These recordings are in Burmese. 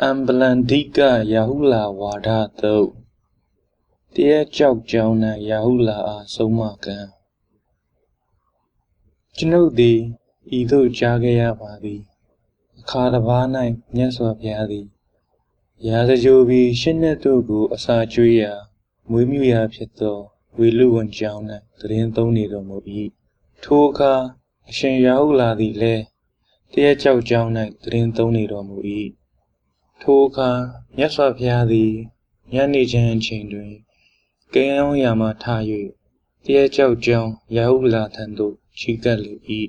Amblandika Yahula Wada though. Dear Chok Jona Yahula Somaka. Jno thee, either Jagaya Badi. Karavana, Nyaswa Piadi. Yazajovi, Shinatogu, Asajuya, Mumiya Pieto, Wilu and Jauna, Trintonido Mobi. Toka, Shin Yahula the Le. Dear Chok Jona, Trintonido Mobi. Toka, Nyaswa Piadi, Yani Jan Chindri. Gayon Yama Tayu, Dear Chok Jon, Yahula Tando, Chigali eat.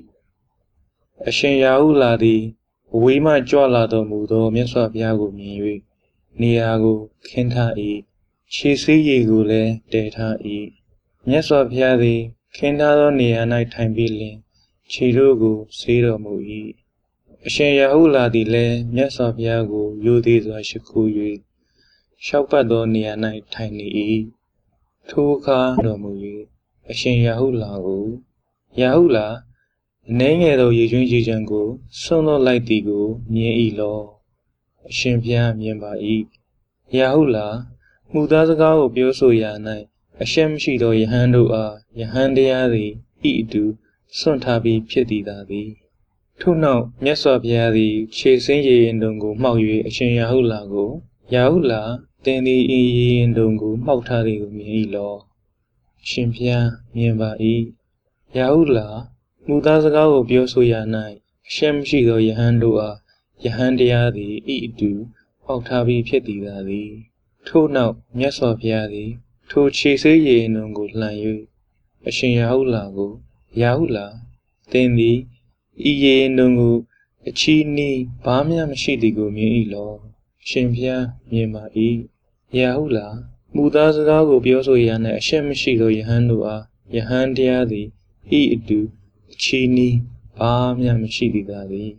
A shin Yahula di, we might jola the mudo, Meswa Piago Miwi, Niago, Kenta eat. She see Yegule, data eat. Meswa Piadi, Kenta near night time billing, Chirugo, Sido Mui. A shin Yahula di le, Meswa Piago, Yudis or Shikuyu. Shopado near night tiny eat. Toka no Mui. A shin Yahula. Yahula. Nango Yujunji Jango, Sono like Digo, Nye Elo, Shimpia Miemba E. Yahula, Mudazaga Bioso Yanai, a Shem Shido Yahando Yahandiadi, Edu, Sontabi Pieti Dadi. To now, Meswa Piadi, chasing ye and Dongo, Maui, a Shin Yahula go, Yahula, then the E and Dongo, Mautari Nye Elo, Shimpia Miemba E. Yahula. Mudazaga Bioso Yanai, Shem Shido Yahandoa, Yahandiadi, Edu, Octavi Pieti Dadi. To now, Meswa Piadi, to chase ye nungo lanyu, a shin Yahula go, Yahula, then the Ye nungo, a chini, Bamiam Shidigo me elo, Shimpia, Mima e, Yahula, Mudazaga Bioso Yana, Shem Shido Yahandoa, Yahandiadi, Edu. Chini, Bamiam Shididadi.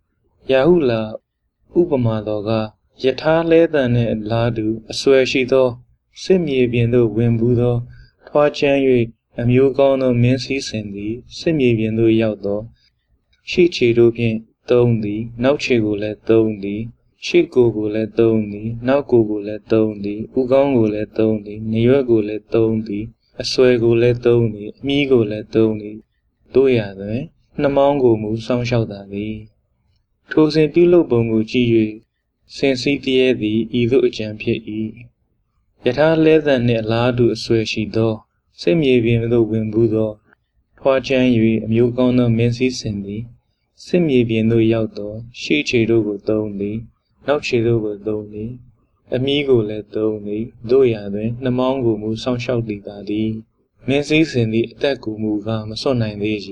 Yahula, Upama doga, Yata leather ladu, a swear she though, Simi biendo wimbudo, Twa January, a mugono mensi sendi, Simi biendo yaudo, She chirupian, dondi, now chigule dondi, She gogule dondi, now gogule dondi, Ugongule dondi, Niogule dondi, a swear gule dondi, Migule dondi. Doya, Namongo moved some shout at thee. Tosin Pilo Bongo G. Sensi the either a champion e. Yet I less than a ladu swear she do. Same ye being the wimbudo. Twa January, a mugono mensi sendi. Same ye being the yaudo. She chedo go donly. Now chedo go donly. Amigo let donly. Doya, Namongo moved some shout at thee. Mensi sendi attack move so 9 days.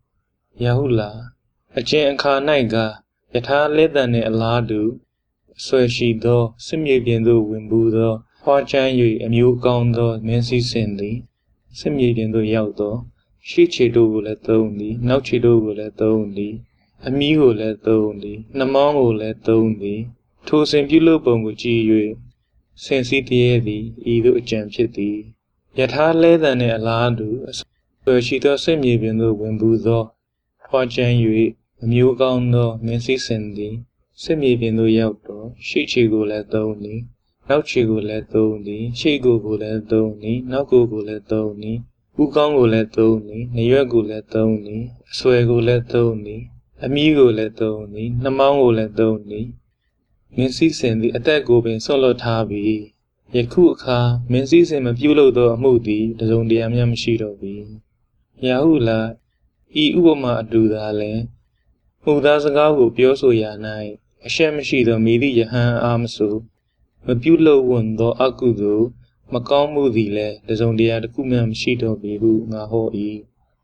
Yahula, a chain car naiga, Yata leather ne a ladu, so she do, Simi biendo wimbudo, Hua January, a mu gondo, Mensi sendi, Simi biendo yaudo, She chedo let only, now chedo let only, Amigo let only, Namongo let only, Tosin Bulo bongo G. Sensi diedi, either a champion. Yata leather ne a ladu, so she does Simi biendo wimbudo. Twa January, a mugondo, Mensi sendi, Simi biendo yaudo, She chigo let only, now chigo let only, She gogo let only, now gogo let only, Ugongo let only, Niago let only, Swego let only, Amigo let only, Namongo let only. Mensi sendi attack go ben solo tabi. Yakuka, Mensi sem a bulo do a moody, the zone de Amiam Shidobi. Yahula. E Ubama do the le. Mudazaga Bioso Yanai, a sham she the midi Yahan Amso, Mabulo wundo Akudo, Macom Mudile, the Zondia the Kumam Shito Bihu Naho E.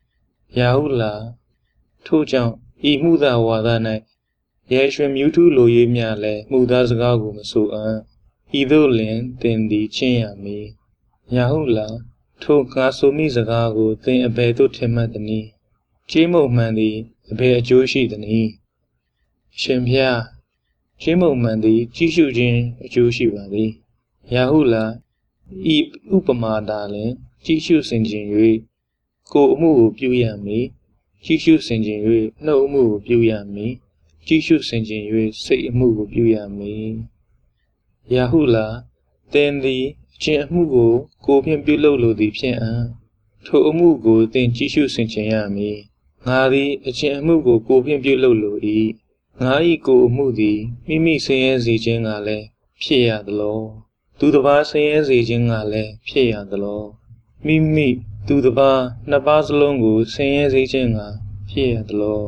Yahula Tojan, E Muda Wadana, Yashram Mutu Loye Miale, Mudazaga Maso, Edo Len, then the Chiami. Yahula, Tokaso Mizagago, then a beto tematani. Jimo Mandi, a bear Joshi than he. Shempia Jimo Mandi, Jishu Jin, Joshi Valley. Yahula, E Upama darling, Jishu Sinjin, Go move Buyami, Jishu Sinjin, no move Buyami, Jishu Sinjin, say move Buyami. Yahula, then the Chiamugo, go below the pian. To Umugo, then Chishu Sinchayami. Nadi, a Chiamugo, go below e. Nai go moody, Mimi says the jingale, Pia the law. Do the bar says the jingale, Pia the law. Mimi, do the bar, Nabazalongo says the jinga, Pia the law.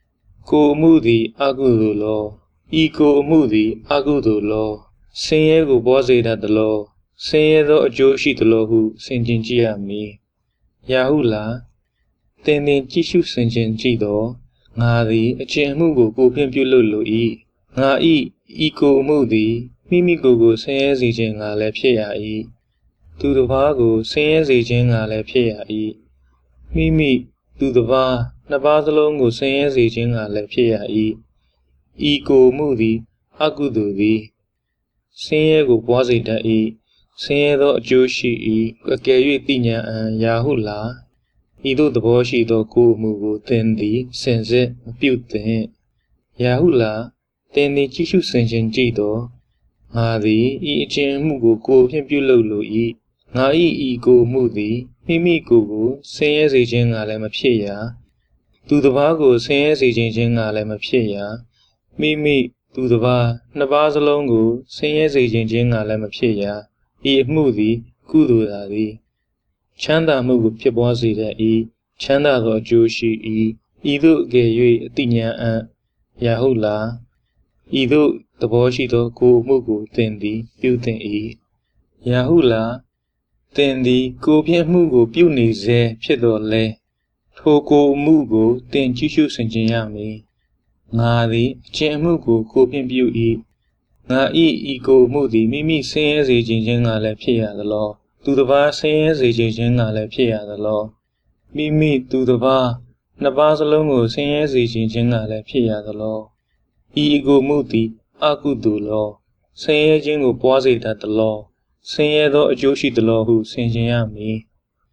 Go moody, agudu law. Ego moody, agudu law. Say go bossy at the law. Say the Joshi the law who singing me. Yahula, then the Jishu singing Jido. Nadi, a Chiamugo go below e. Na ego moody, Mimi go says the jinga le Pia e. Do the vago says the jinga le Pia e. Mimi, do the va, Nabazalongo says the jinga le Pia e. Ego moody, agudu the. Say go bossy da e. Say the Joshi e. A gay tinya and Yahula. Ido the boshi do go move then the sense it built the Yahula, then the Chishu Sension Jido. Nadi, mugo go below e. Nai go moody, Mimi go, say as a jing alem appear. Do the vago say as a jing alem appear. Mimi, do the va, Nabazalongo, say as a jing alem appear. E moody, good daddy. Chanda mugu piabosi da e, Chanda do Joshi e, Ido gay tinya a Yahula, Ido the boshi do go mugu tendi, building e. Yahula, tendi go pia mugu puni ze piedole, Toko mugu ten chishu senjiami. Nadi, Chiamugu go pin bu e. Na ego mudi Mimi says a jinga le pia the law. Do the bar says a jinga le pia the law. Mimi do the bar. Nabazalongo says a jinga le pia the law. Ego mudi, agudu law. Say a jingo bossy at the law. Say a Joshi the law who me.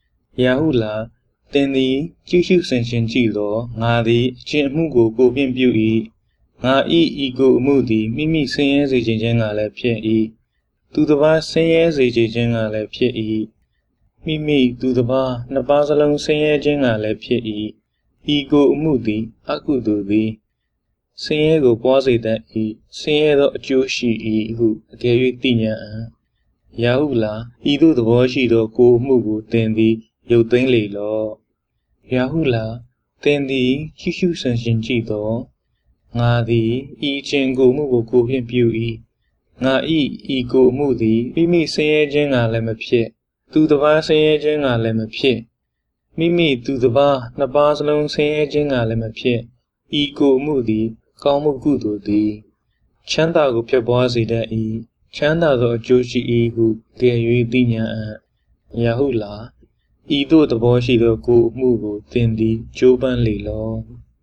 Yahula, then the Jishu Senshin G law, Nadi, Chiamugo go bin beauty. Na ego moody, Mimi says a jinga le pia e. Do the bar says a jinga le pia e. Mimi do the bar, Nabazalong say a jinga le pia e. Ego moody, agudu the. Say go bossy that e. Say the Joshi e who gave tinya. Yahula, Ido the boshi do go mugu then the Yotinli law. Yahula, then the Chishu Senshin Jido. Nadi, Jingo mugu go pin beauty. Na ego moody, Mimi say a jinga lem appear. Do the bar say a jinga lem appear. Mimi do the bar, Nabazalong say a jinga lem appear. Ego moody, Kamu gudu di. Chanda go piabosi da e. Chanda do Joshi e who gay dinya Yahula. Ido the boshi do go mugu tendi Joban lilo.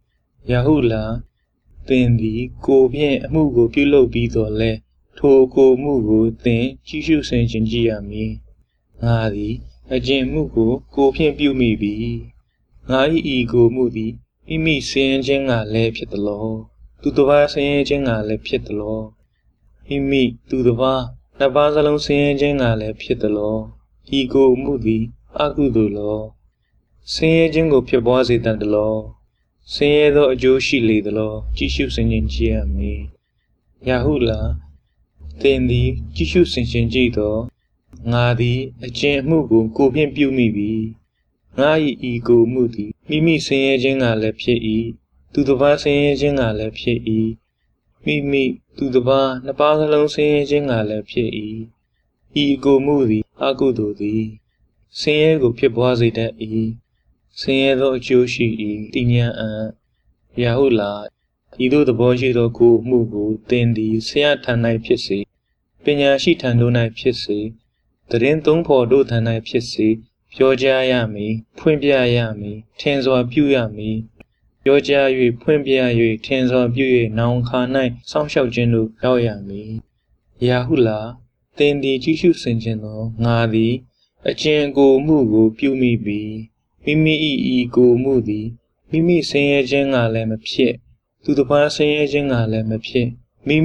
Yahula. Tendi go bien mugu pilo bido le. Toko mugu then Chishu Senshin Giami. Nadi, a jim mugu go bien bu me be. Nai ego moody, Mimi saying jinga le pit the law. Do the va saying jinga le pit the law. Mimi do the va, Nabazalong saying jinga le pit the law. Ego moody, agudu law. Saying jingo piabosi than the law. Saying the Joshi lay the law, Chishu Senshin Giami. Yahula. Then the Jishu Senshin Jido. Nadi, a mugu go pin bu me be. Nai ego moody, Mimi say a jinga le pia e. Do the va say a jinga le pia e. Mimi, do the va, Nabazalong say a jinga le pia e. Ego moody, agudu the. Say a go piabosi da e. Say a Joshi e, tinya Yahula. Ido the boshi do go mugu, then the Seatanai pissy. Penya she tandonai pissy. The Renton po do tanai pissy. Pioja yami, Pumbia yami, Tenzo abuyami. Pioja yu, Pumbia yu, Tenzo abuye, Naon kanai, some shall genu, Yaoyami. Yahula, then the Jishu Senjeno, Nadi, a jengo mugu, Pumi be. Mimi go moody, Mimi say a jenga lem a pie. Do the bar say a jinga lem a pie. Mimi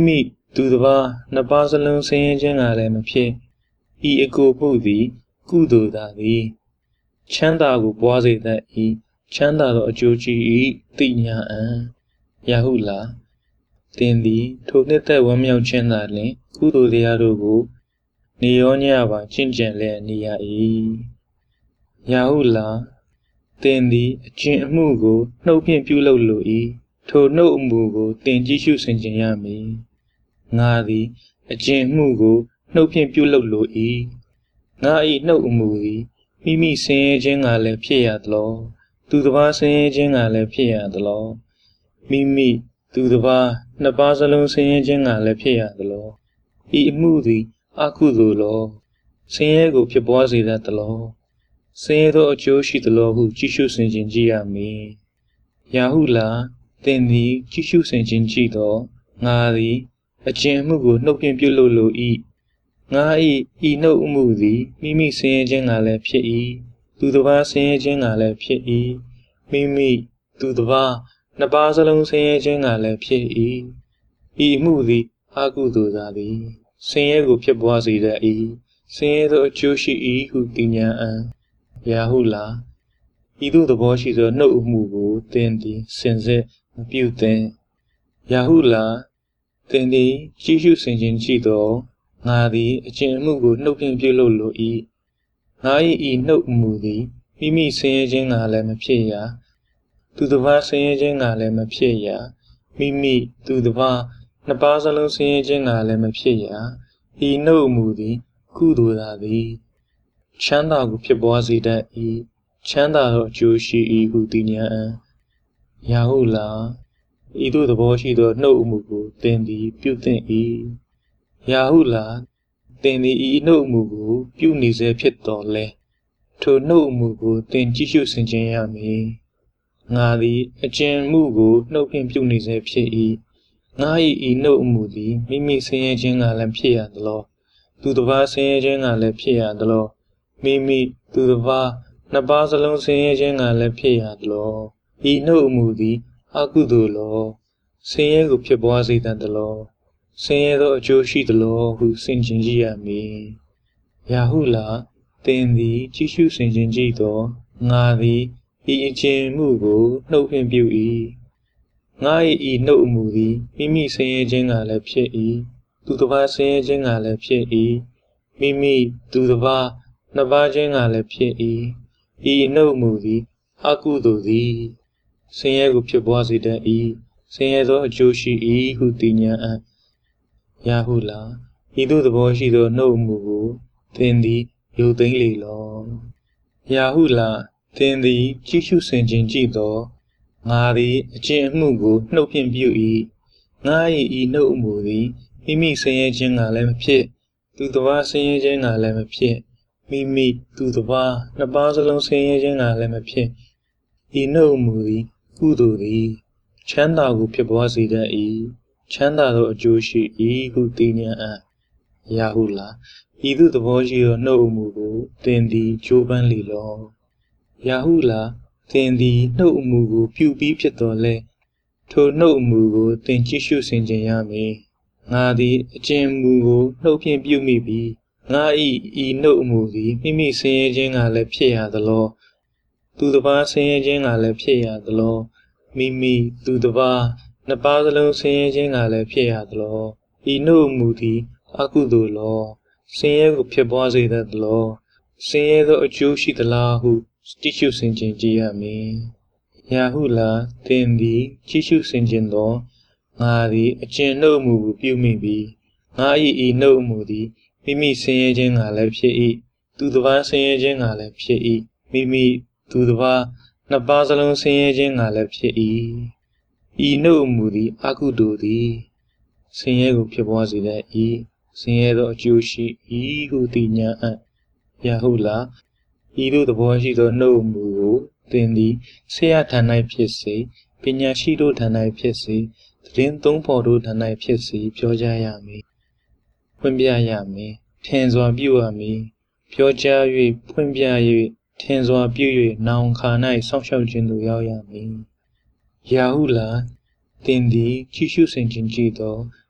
သူတစ်ပါးနှစ်ပါးစလုံးဆင်းရဲခြင်းကလည်းမဖြစ်ဤအကိုမှုသည်ကုသိုလ်သာသည်ချမ်းသာကိုပွားစေတတ်၏ချမ်းသာသောအကျိုးရှိ၏သိညာအံယဟုလာသင်သည်ထိုနှစ်သက်ဝမ်းမြောက်ခြင်းသာလျှင်ကုသိုလ်တရားတို့ကိုနေရောညပါကျင့်ကြံလျက်နေရ၏ယဟုလာသင်သည်အကျင့်အမှုကိုနှုတ်ဖြင့်ပြုလုပ်လို၏ထိုနှုတ်အမှုကိုသင်ကြည့်ရှုဆင်ခြင်ရမည်ငါသည်အကျင့်မှုကိုနှုတ်ဖြင့်ပြုလုပ်လို၏ငါ၏နှုတ်အမှုသည်မိမိဆင်းရဲခြင်းကလည်းဖြစ်ရသလောသူတစ်ပါးဆင်းရဲခြင်းကလည်းဖြစ်ရသလောမိမိသူတစ်ပါးနှစ်ပါးစလုံးဆင်းရဲခြင်းကလည်းဖြစ်ရသလောဤအမှုသည်အကုသိုလ်လောဆင်းရဲကိုဖြစ်ပွားစေတတ်သလောဆင်းရဲသောအကျိုးရှိသလောဟုကြည့်ရှုဆင်ခြင်ကြည့်ရမည်ယာဟုလာသင်သည်ကြည့်ရှုဆင်ခြင်ကြည့်သောငါသည်အကျင့်အမှုကိုနှုတ်ဖြင့်ပြုလုပ်လို၏ငါ၏ဤနှုတ်အမှုသည်မိမိဆင်းရဲခြင်းကလည်းဖြစ်၏သူတစ်ပါးဆင်းရဲခြင်းကလည်းဖြစ်၏မိမိသူတစ်ပါးနှစ်ပါးစလုံးဆင်းရဲခြင်းကလည်းဖြစ်၏ဤအမှုသည်အကုသိုလ်သာသည်ဆင်းရဲကိုဖြစ်ပွားစေတတ်၏ဆင်းရဲသောအကျိုးရှိ၏ဟုသိညာအံယာဟုလာဤသို့သဘောရှိသောနှုတ်အမှုကိုသင်သည်စင်စစ်မပြုသင့်ယာဟုလာသင်သည်ကြည့်ရှုဆင်ခြင်ကြည့်သောငါသည်အကျင့်အမှုကိုနှုတ်ဖြင့်ပြုလုပ်လို၏ငါ၏ဤနှုတ်အမှုသည်မိမိဆင်းရဲခြင်းကလည်းမဖြစ်ရာသူတစ်ပါးဆင်းရဲခြင်းကလည်းမဖြစ်ရာမိမိသူတစ်ပါးနှစ်ပါးစလုံးဆင်းရဲခြင်းကလည်းမဖြစ်ရာဤနှုတ်အမှုသည်ကုသိုလ်သာသည်ချမ်းသာကိုဖြစ်ပွားစေတတ်၏ချမ်းသာသောအကျိုးရှိ၏ဟုသိညာအံယာဟုလာဤသို့သဘောရှိသောနှုတ်အမှုကိုသင်သည်ပြုသင့်၏ယာဟုလာသင်သည်ဤနှုတ်အမှုကိုပြုနေစေဖြစ်တော်လဲထိုနှုတ်အမှုကိုသင်ကြည့်ရှုဆင်ခြင်ရမည်ငါသည်အကျင့်မှုကိုနှုတ်ဖြင့်ပြုနေစေဖြစ်၏ငါ၏ဤနှုတ်အမှုသည်မိမိဆင်းရဲခြင်းကလည်းဖြစ်ရသလောသူတစ်ပါးဆင်းရဲခြင်းကလည်းဖြစ်ရသလောမိမိသူတစ်ပါးနှစ်ပါးစလုံးဆင်းရဲခြင်းကလည်းဖြစ်ရသလောဤနှုတ်အမှုသည်အကုသိုလ်လောဆင်းရဲကိုဖြစ်ပွားစေတတ်သလောဆင်းရဲသောအကျိုးရှိသလောဟုဆင်ခြင်ကြည့်ရမည်ယာဟုလာသင်သည်ကြည့်ရှုဆင်ခြင်ကြည့်သောငါသည်ဤအကျင့်မှုကိုနှုတ်ဖြင့်ပြု၏ငါ၏ဤနှုတ်အမှုသည်မိမိဆင်းရဲခြင်းကလည်းဖြစ်၏သူတစ်ပါးဆင်းရဲခြင်းကလည်းဖြစ်၏မိမိသူတစ်ပါးနှစ်ပါးခြင်းကလည်းဖြစ်၏ဤနှုတ်အမှုသည်အကုသိုလ်သည်ဆင်းရဲကိုဖြစ်ပွားစေတတ်၏ဆင်းရဲသောအကျိုးရှိ၏ဟုသိညာအံယာဟုလာဤသို့သဘောရှိသောနှုတ်အမှုကိုသင်သည်ယုတ်သိမ်းလေလောယာဟုလာသင်သည်ကြည့်ရှုဆင်ခြင်ကြည့်သောငါသည်အကျင့်အမှုကိုနှုတ်ဖြင့်ပြု၏ငါ၏ဤနှုတ်အမှုသည်မိမိဆင်းရဲခြင်းကလည်းမဖြစ်သူတစ်ပါးဆင်းရဲခြင်းကလည်းမဖြစ်မိမိသူတစ်ပါးနှစ်ပါးစလုံးဆင်းရဲခြင်းကလည်းမဖြစ်ဤနှုတ်အမှုသည်ကုသိုလ်သည်ချမ်းသာကိုဖြစ်ပွားစေတတ်၏ချမ်းသာသောအကျိုးရှိ၏ဟုသိညာအံယာဟုလာဤသို့သဘောရှိသောနှုတ်အမှုကိုသင်သည်ကြိုးပမ်းလေလောယာဟုလာသင်သည်နှုတ်အမှုကိုပြုပြီးဖြစ်တော်လဲထိုနှုတ်အမှုကိုသင်ကြည့်ရှုဆင်ခြင်ရမည်ငါသည်အကျင့်မူကိုနှုတ်ဖြင့်ပြုမိပြီငါ၏ဤနှုတ်အမှုသည်မိမိဆင်းရဲခြင်းကလည်းဖြစ်ရသလောသူတစ်ပါးဆင်းရဲခြင်းကလည်းဖြစ်ရသလောမိမိသူတစ်ပါးနှစ်ပါးစလုံးဆင်းရဲခြင်းကလည်းဖြစ်ရသလောဤနှုတ်အမှုသည်အကုသိုလ်လောဆင်းရဲကိုဖြစ်ပွားစေတတ်သလောဆင်းရဲသောအကျိုးရှိသလားဟုကြည့်ရှုဆင်ခြင်ကြည့်ရမည်ယာဟုလာသင်သည်ကြည့်ရှုဆင်ခြင်သောငါသည်အကျင့်နှုတ်အမှုကိုပြုမိပြီငါ၏ဤနှုတ်အမှုသည်မိမိဆင်းရဲခြင်းကလည်းဖြစ်၏သူတစ်ပါးဆင်းရဲခြင်းကလည်းဖြစ်၏မိမိသူတစ်ပါးနှစ်ပါးစလုံးဆင်းရဲခြင်းကလည်းဖြစ်၏ဤနှုတ်အမှုသည်အကုသိုလ်သည်ဆင်းရဲကိုဖြစ်ပွားစေတတ်၏ဆင်းရဲသောအကျိုးရှိ၏ဟုသိညာအံယာဟုလာဤသို့သဘောရှိသောနှုတ်အမှုကိုသင်သည်ဆရာထံ၌ဖြစ်စေပညာရှိတို့ထံ၌ဖြစ်စေသတင်းသုံးဖော်တို့ထံ၌ဖြစ်စေပြောကြရမည်ဖွင့်ပြရမည်ထင်စွာပြုရမည်ပြောကြား၍ဖွင့်ပြ၍ထင်စွာပြု၍နောင်ခါ၌စောင့်ရှောက်ခြင်းသို့ရောက်ရမည်ယာဟုလာသင်သည်ကြည့်ရှုဆင်ခြင်ကြည့်သော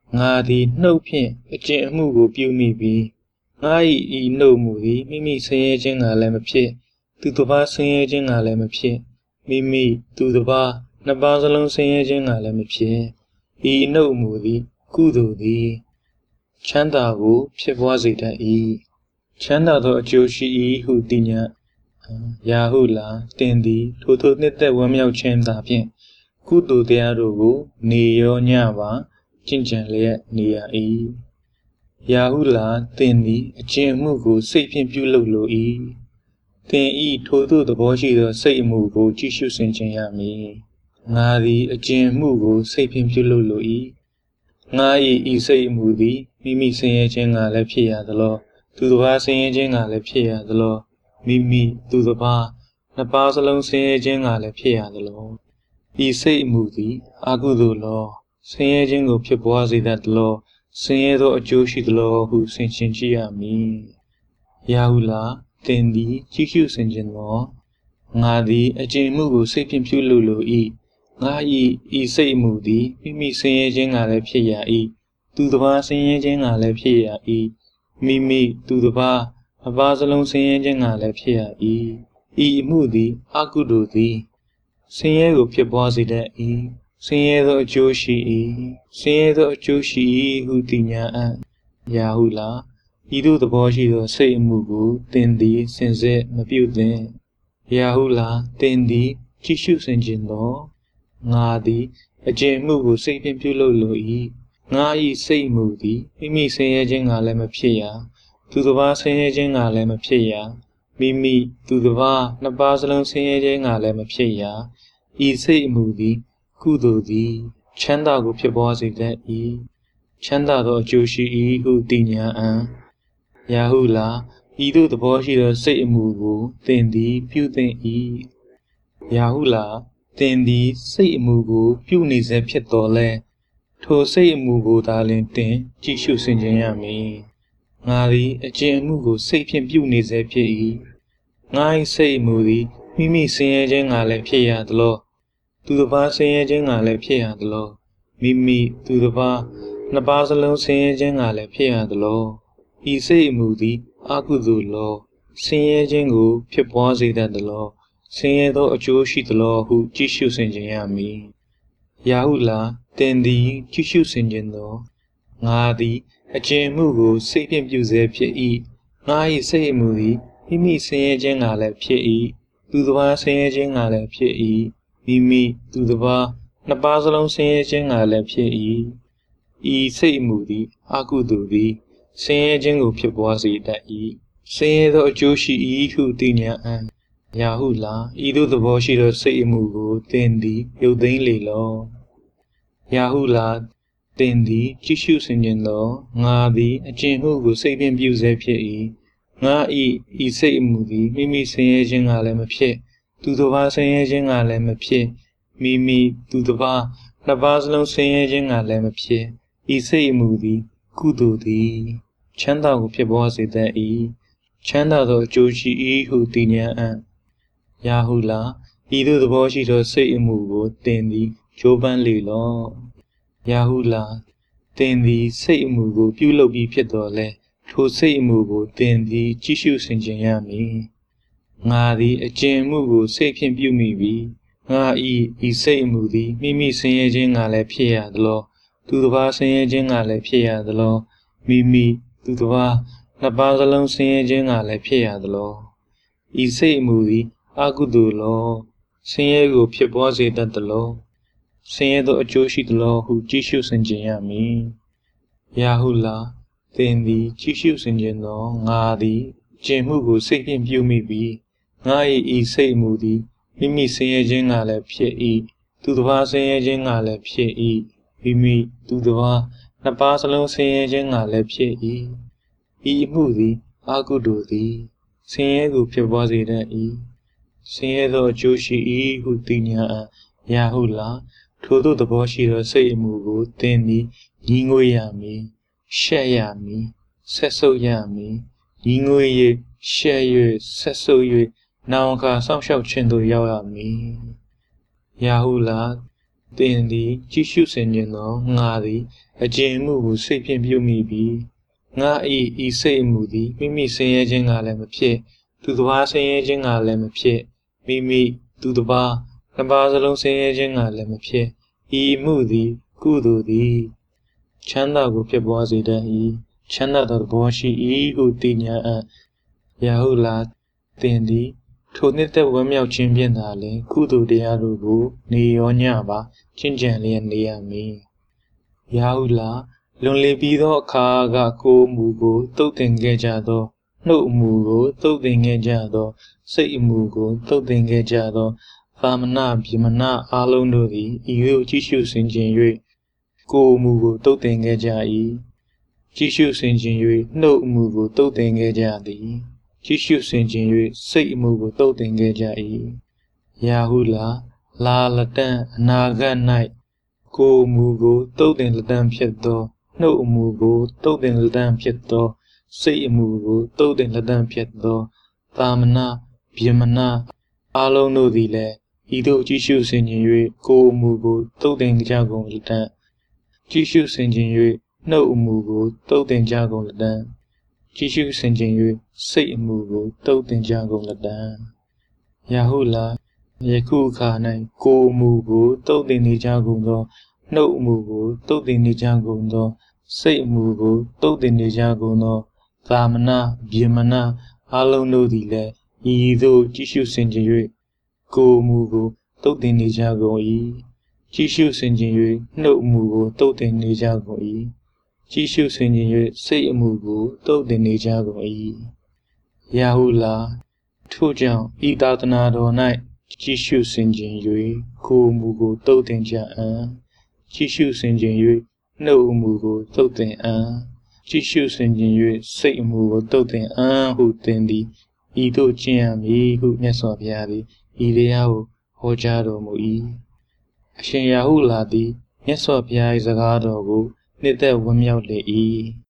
ngà thì nâu phiền chuyện mù của biểu mì bì ngà ý nâu mù thì mimi sinh chân ngà lại mà phiền tu tập ba sinh chân ngà lại mà phiền mimi tu tập ba nạp ba sαλong sinh chân ngà lại mà phiền ý nâu mù thì cú đồ thì chán ta của phiền quá gì đó ý chán ta đó chiếu sĩ ý hữu tình nhá ya hữu là tiền đi thô thô nết tệ quan miao chém ta phiền cú đồတရားတို့ကိုနေရောညပါကျင့်ကြံလျက်နေရ၏ရာဟုလာသင်သည်အကျင့်မှုကိုစိတ်ဖြင့်ပြုလုပ်လို၏သင်ဤထိုသို့သဘောရှိသောစိတ်အမှုကိုကြည့်ရှုဆင်ခြင်ရမည်ငါသည်အကျင့်မှုကိုစိတ်ဖြင့်ပြုလုပ်လို၏ငါ၏ဤစိတ်အမှုသည်မိမိဆင်းရဲခြင်းကလည်းဖြစ်ရသလောသူတစ်ပါးဆင်းရဲခြင်းကလည်းဖြစ်ရသလောမိမိသူတစ်ပါးနှစ်ပါးစလုံးဆင်းရဲခြင်းကလည်းဖြစ်ရသလောဤစိတ်အမှုသည်အကုသိုလ်လောဆင်းရဲခြင်းကိုဖြစ်ပွားစေတတ်သလောဆင်းရဲသောအကျိုးရှိသလောဟုဆင်ခြင်ကြည့်ရမည်ရာဟုလာသင်သည်ကြည့်ရှုဆင်ခြင်သောငါသည်အကျင့်မှုကိုစိတ်ဖြင့်ပြုလုပ်လို၏ငါ၏ဤစိတ်အမှုသည်မိမိဆင်းရဲခြင်းကလည်းဖြစ်ရ၏သူတစ်ပါးဆင်းရဲခြင်းကလည်းဖြစ်ရ၏မိမိသူတစ်ပါးအပါစလုံးဆင်းရဲခြင်းကလည်းဖြစ်ရ၏ဤအမှုသည်အကုသိုလ်သည်ဆင်းရဲကိုဖြစ်ပွားစေတတ်၏ဆင်းရဲသောအကျိုးရှိ၏ဆင်းရဲသောအကျိုးရှိ၏ဟုသိညာအံ့ရာဟုလာဤသို့သဘောရှိသောစိတ်အမှုကိုသင်သည်စင်စစ်မပြုသင့်ရာဟုလာသင်သည်ကြည့်ရှုဆင်ခြင်သောငါသည်အကျင့်မှုကိုစိတ်ဖြင့်ပြုလုပ်လို၏ငါ၏စိတ်မှုသည်မိမိဆင်းရဲခြင်းကလည်းမဖြစ်ရသူတစ်ပါးဆင်းရဲခြင်းကလည်းမဖြစ်ရမိမိသူတစ်ပါးနှစ်ပါးစလုံးဆင်းရဲခြင်းကလည်းမဖြစ်ရဤစိတ်အမှုသည်ကုသိုလ်သည်ချမ်းသာကိုဖြစ်ပွားစေတတ်၏ချမ်းသာသောအကျိုးရှိ၏ဟုသိညာအံ့ရာဟုလာဤသို့သဘောရှိသောစိတ်အမှုကိုသင်သည်ပြုသင့်၏ရာဟုလာသင်သည်စိတ်အမှုကိုပြုနေစေဖြစ်တော်လဲထိုစိတ်အမှုကိုသာလျှင်သင်ကြည့်ရှုဆင်ခြင်ရမည်ငါသည်အကျင့်အမှုကိုစိတ်ဖြင့်ပြုနေစေဖြစ်၏ငါ၏စိတ်အမှုသည်မိမိဆင်းရဲခြင်းကလည်းဖြစ်ရသလောသူတစ်ပါးဆင်းရဲခြင်းကလည်းဖြစ်ရသလောမိမိသူတစ်ပါးနှစ်ပါးစလုံးဆင်းရဲခြင်းကလည်းဖြစ်ရသလောဤစိတ်အမှုသည်အကုသိုလ်လောဆင်းရဲခြင်းကိုဖြစ်ပွားစေတတ်သလောဆင်းရဲသောအကျိုးရှိသလောဟုကြည့်ရှုဆင်ခြင်ရမည်ရာဟုလာသင်သည်ကြည့်ရှုဆင်ခြင်သောငါသည်အကျင့်မှုကိုစိတ်ဖြင့်ပြုစေဖြစ်၏ငါ၏စိတ်အမှုသည်မိမိဆင်းရဲခြင်းကလည်းဖြစ်၏သူတစ်ပါးဆင်းရဲခြင်းကလည်းဖြစ်၏မိမိသူတစ်ပါးနှစ်ပါးစလုံးဆင်းရဲခြင်းကလည်းဖြစ်၏ဤစိတ်အမှုသည်အကုသိုလ်သည်ဆင်းရဲခြင်းကိုဖြစ်ပွားစေတတ်၏ဆင်းရဲသောအကျိုးရှိ၏ဟုသိညာအံ့ရာဟုလာဤသို့သဘောရှိသောစိတ်အမှုကိုသင်သည်ရုပ်သိမ်းလေလောရာဟုလာသင်သည်ကြည့်ရှုဆင်ခြင်သောငါသည်အကျင့်မှုကိုစိတ်ဖြင့်ပြုစေဖြစ်၏ငါဤစိတ်အမှုသည်မိမိဆင်းရဲခြင်းကလည်းမဖြစ်သူတစ်ပါးဆင်းရဲခြင်းကလည်းမဖြစ်မိမိသူတစ်ပါးနှစ်ပါးစလုံးဆင်းရဲခြင်းကလည်းမဖြစ်ဤစိတ်အမှုသည်ကုသိုလ်သည်ချမ်းသာကိုဖြစ်ပွားစေတတ်၏ချမ်းသာသောအကျိုးရှိ၏ဟုသိညာအံ့ရာဟုလာဤသို့သဘောရှိသောစိတ်အမှုကိုသင်သည်ကြိုးပမ်းလေလောရာဟုလာသင်သည်စိတ်အမှုကိုပြုလုပ်ပြီးဖြစ်တော်လဲထိုစိတ်အမှုကိုသင်သည်ကြည့်ရှုဆင်ခြင်ရမည်ငါသည်အကျင့်မှုကိုစိတ်ဖြင့်ပြုမိပြီငါဤစိတ်အမှုသည်မိမိဆင်းရဲခြင်းကလည်းဖြစ်ရသလောသူတစ်ပါးဆင်းရဲခြင်းကလည်းဖြစ်ရသလောမိမိသူတစ်ပါးနှစ်ပါးစလုံးဆင်းရဲခြင်းကလည်းဖြစ်ရသလောဤစိတ်အမှုသည်အကုသိုလ်လောဆင်းရဲကိုဖြစ်ပွားစေတတ်သလောဆင်းရဲသောအကျိုးရှိသလောဟုကြည့်ရှုဆင်ခြင်ရမည်ရာဟုလာသင်သည်ကြည့်ရှုဆင်ခြင်သောငါသည်ကျင့်မှုကိုစိတ်ဖြင့်ပြုမိပြီးငါ၏ဤစိတ်အမှုသည်မိမိဆင်းရဲခြင်းကလည်းဖြစ်၏သူတစ်ပါးဆင်းရဲခြင်းကလည်းဖြစ်၏မိမိသူတစ်ပါးနှစ်ပါးစလုံးဆင်းရဲခြင်းကလည်းဖြစ်၏ဤအမှုသည်အကုသိုလ်သည်ဆင်းရဲကိုဖြစ်ပွားစေတတ်၏ဆင်းရဲသောအကျိုးရှိ၏ဟုသိညာအံ့ရာဟုလာထိုသို့သဘောရှိသောစိတ်အမှုကိုသင်သည်ညီငွေရမည်ရှက်ရမည်ဆက်ဆုပ်ရမည်ညီငွေ၍ရှက်၍ဆက်ဆုပ်၍နောင်အခါစောင့်ရှောက်ခြင်းသို့ရောက်ရမည်ရာဟုလာသင်သည်ကြည့်ရှုဆင်ခြင်သောငါသည်အကျဉ်မှုကိုစိတ်ဖြင့်ပြုမိပြီးငါ၏ဤစိတ်အမှုသည်မိမိဆင်းရဲခြင်းကလည်းမဖြစ်သူတစ်ပါးဆင်းရဲခြင်းကလည်းမဖြစ်မိမိသူတစ်ပါးနှစ်ပါးစလုံးဆင်းရဲခြင်းကလည်းမဖြစ်ဤမှုသည်ကုသိုလ်သည်ချမ်းသာကိုဖြစ်ပွားစေတတ်၏ချမ်းသာသောသဘောရှိ၏ဟုသိညာအပ်ရာဟုလာသင်သည်ထိုနှစ်သက်ဝမ်းမြောက်ခြင်းဖြင့်သာလျှင်ကုသိုလ်တရားတို့ကိုနေရောညပါကျင့်ကြံလျက်နေရမည်ရာဟုလာလွန်လေပြီးသောအခါကကိုယ်မူကိုတုတ်တင်ခဲ့ကြသောနှုတ်အမူကိုတုတ်တင်ခဲ့ကြသောစိတ်အမူကိုတုတ်တင်ခဲ့ကြသောသာမဏဗျမဏအားလုံးတို့သည်ဤသို့ကြည့်ရှုဆင်ခြင်၍ကိုယ်မူကိုတုတ်တင်ခဲ့ကြ၏ကြည့်ရှုဆင်ခြင်၍နှုတ်အမူကိုတုတ်တင်ခဲ့ကြသည်ကြည့်ရှုဆင်ခြင်၍စိတ်အမှုကိုတုတ်တင်ခဲ့ကြ၏ရာဟုလာလက်တံအနာဂတ်၌ကိုယ်မူကိုတုတ်တင်လက်တံဖြစ်သောနှုတ်အမူကိုတုတ်တင်လက်တံဖြစ်သောစိတ်အမူကိုတုတ်တင်လက်တံဖြစ်သောသာမဏဗျမဏအားလုံးတို့သည်လည်းဤသို့ကြည့်ရှုဆင်ခြင်၍ကိုယ်မူကိုတုတ်တင်ကြကုန်လက်တံကြည့်ရှုဆင်ခြင်၍နှုတ်အမူကိုတုတ်တင်ကြကုန်လက်တံကြည့်ရှုဆင်ခြင်၍စိတ်အမှုကိုတုတ်တင်ကြကုန်လက်တံရာဟုလာယခုအခါ၌ကိုယ်အမှုကိုတုတ်တင်နေကြကုန်သောနှုတ်အမှုကိုတုတ်တင်နေကြကုန်သောစိတ်အမှုကိုတုတ်တင်နေကြကုန်သောသာမဏဗျမဏအားလုံးတို့သည်လည်းဤသို့ကြည့်ရှုဆင်ခြင်၍ကိုယ်အမှုကိုတုတ်တင်နေကြကုန်၏ကြည့်ရှုဆင်ခြင်၍နှုတ်အမှုကိုတုတ်တင်နေကြကုန်၏ကြည့်ရှုဆင်ခြင်၍စိတ်အမှုကိုတုတ်တင်နေကြကုန်၏ရာဟုလာထို့ကြောင့်ဤသာသနာတော်၌ကြည့်ရှုဆင်ခြင်၍ကိုယ်အမှုကိုတုတ်တင်ကြအံ့ကြည့်ရှုဆင်ခြင်၍နှုတ်အမှုကိုတုတ်တင်အံ့ကြည့်ရှုဆင်ခြင်၍စိတ်အမှုကိုတုတ်တင်အံ့ဟုသင်သည်ဤသို့ကျင့်ရမည်ဟုမြတ်စွာဘုရားသည်ဤတရားကိုဟောကြားတော်မူ၏အရှင်ရာဟုလာသည်မြတ်စွာဘုရား၏စကားတော်ကိုနှစ်သက်ဝမ်းမြောက်လေ၏